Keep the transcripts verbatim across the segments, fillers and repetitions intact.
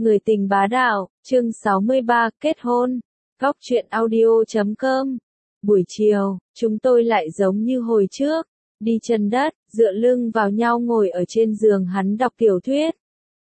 Người tình bá đạo, chương sáu mươi ba, kết hôn. Góc truyện audio chấm com. Buổi chiều, chúng tôi lại giống như hồi trước, đi chân đất, dựa lưng vào nhau ngồi ở trên giường hắn đọc tiểu thuyết.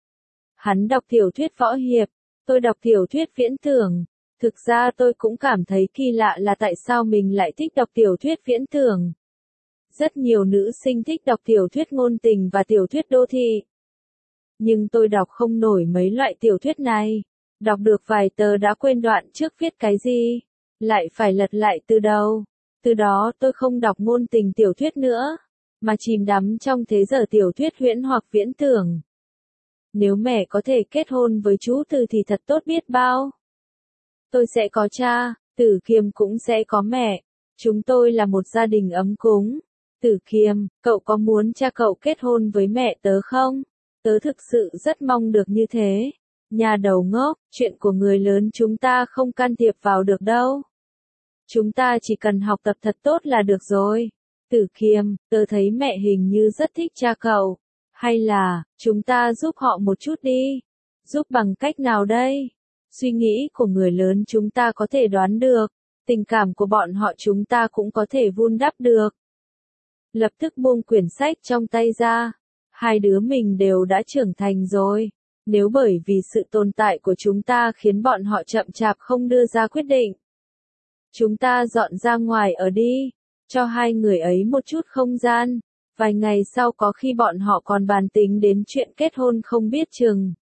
Hắn đọc tiểu thuyết võ hiệp, tôi đọc tiểu thuyết viễn tưởng. Thực ra tôi cũng cảm thấy kỳ lạ là tại sao mình lại thích đọc tiểu thuyết viễn tưởng. Rất nhiều nữ sinh thích đọc tiểu thuyết ngôn tình và tiểu thuyết đô thị. Nhưng tôi đọc không nổi mấy loại tiểu thuyết này. Đọc được vài tờ đã quên đoạn trước viết cái gì. Lại phải lật lại từ đầu. Từ đó tôi không đọc ngôn tình tiểu thuyết nữa. Mà chìm đắm trong thế giới tiểu thuyết huyễn hoặc viễn tưởng. Nếu mẹ có thể kết hôn với chú Từ thì thật tốt biết bao. Tôi sẽ có cha, Tử Kiêm cũng sẽ có mẹ. Chúng tôi là một gia đình ấm cúng. Tử Kiêm, cậu có muốn cha cậu kết hôn với mẹ tớ không? Tớ thực sự rất mong được như thế. Nhà đầu ngốc, chuyện của người lớn chúng ta không can thiệp vào được đâu. Chúng ta chỉ cần học tập thật tốt là được rồi. Tử Kiêm, tớ thấy mẹ hình như rất thích cha cậu. Hay là, chúng ta giúp họ một chút đi. Giúp bằng cách nào đây? Suy nghĩ của người lớn chúng ta có thể đoán được. Tình cảm của bọn họ chúng ta cũng có thể vun đắp được. Lập tức buông quyển sách trong tay ra. Hai đứa mình đều đã trưởng thành rồi. Nếu bởi vì sự tồn tại của chúng ta khiến bọn họ chậm chạp không đưa ra quyết định. Chúng ta dọn ra ngoài ở đi. Cho hai người ấy một chút không gian. Vài ngày sau có khi bọn họ còn bàn tính đến chuyện kết hôn không biết chừng.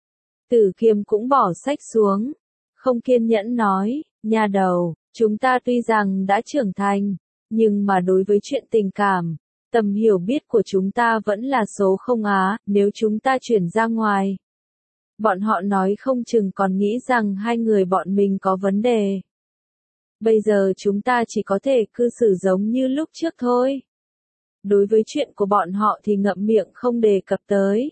Tử Kiêm cũng bỏ sách xuống. Không kiên nhẫn nói, nhà đầu, chúng ta tuy rằng đã trưởng thành. Nhưng mà đối với chuyện tình cảm, tầm hiểu biết của chúng ta vẫn là số không á, nếu chúng ta chuyển ra ngoài. Bọn họ nói không chừng còn nghĩ rằng hai người bọn mình có vấn đề. Bây giờ chúng ta chỉ có thể cư xử giống như lúc trước thôi. Đối với chuyện của bọn họ thì ngậm miệng không đề cập tới.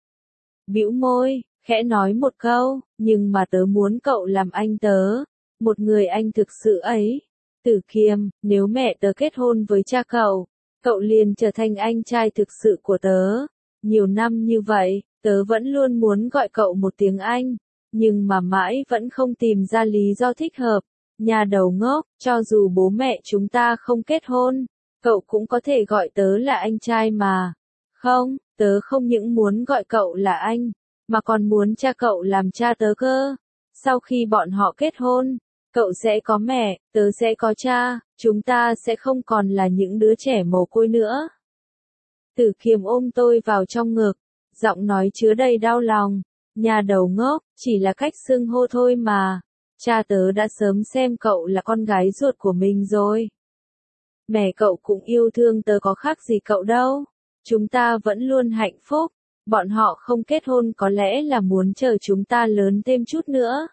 Bĩu môi, khẽ nói một câu, nhưng mà tớ muốn cậu làm anh tớ. Một người anh thực sự ấy. Tử Kiêm, nếu mẹ tớ kết hôn với cha cậu, cậu liền trở thành anh trai thực sự của tớ. Nhiều năm như vậy, tớ vẫn luôn muốn gọi cậu một tiếng anh, nhưng mà mãi vẫn không tìm ra lý do thích hợp. Nhà đầu ngốc, cho dù bố mẹ chúng ta không kết hôn, cậu cũng có thể gọi tớ là anh trai mà. Không, tớ không những muốn gọi cậu là anh, mà còn muốn cha cậu làm cha tớ cơ. Sau khi bọn họ kết hôn, cậu sẽ có mẹ, tớ sẽ có cha, chúng ta sẽ không còn là những đứa trẻ mồ côi nữa. Tử Kiêm ôm tôi vào trong ngực, giọng nói chứa đầy đau lòng. Nhà đầu ngốc, chỉ là cách xưng hô thôi mà. Cha tớ đã sớm xem cậu là con gái ruột của mình rồi. Mẹ cậu cũng yêu thương tớ có khác gì cậu đâu. Chúng ta vẫn luôn hạnh phúc. Bọn họ không kết hôn có lẽ là muốn chờ chúng ta lớn thêm chút nữa.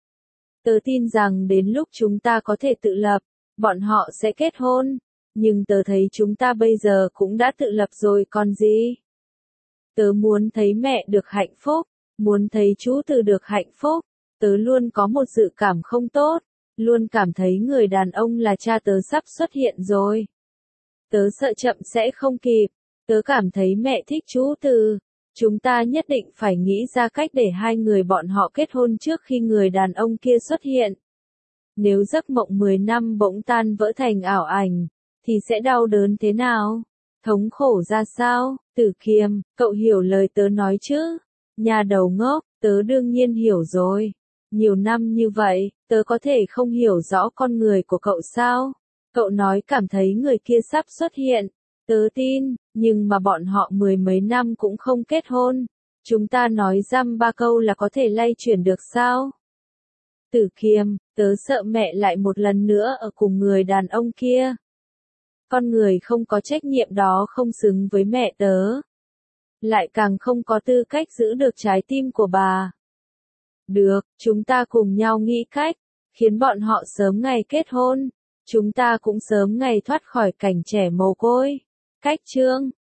Tớ tin rằng đến lúc chúng ta có thể tự lập, bọn họ sẽ kết hôn. Nhưng tớ thấy chúng ta bây giờ cũng đã tự lập rồi còn gì. Tớ muốn thấy mẹ được hạnh phúc, muốn thấy chú Từ được hạnh phúc. Tớ luôn có một dự cảm không tốt, luôn cảm thấy người đàn ông là cha tớ sắp xuất hiện rồi. Tớ sợ chậm sẽ không kịp, tớ cảm thấy mẹ thích chú Từ. Chúng ta nhất định phải nghĩ ra cách để hai người bọn họ kết hôn trước khi người đàn ông kia xuất hiện. Nếu giấc mộng mười năm bỗng tan vỡ thành ảo ảnh, thì sẽ đau đớn thế nào? Thống khổ ra sao? Tử Kiêm, cậu hiểu lời tớ nói chứ? Nhà đầu ngốc, tớ đương nhiên hiểu rồi. Nhiều năm như vậy, tớ có thể không hiểu rõ con người của cậu sao? Cậu nói cảm thấy người kia sắp xuất hiện. Tớ tin, nhưng mà bọn họ mười mấy năm cũng không kết hôn. Chúng ta nói dăm ba câu là có thể lay chuyển được sao? Tử Kiêm, tớ sợ mẹ lại một lần nữa ở cùng người đàn ông kia. Con người không có trách nhiệm đó không xứng với mẹ tớ. Lại càng không có tư cách giữ được trái tim của bà. Được, chúng ta cùng nhau nghĩ cách, khiến bọn họ sớm ngày kết hôn. Chúng ta cũng sớm ngày thoát khỏi cảnh trẻ mồ côi. Cách chương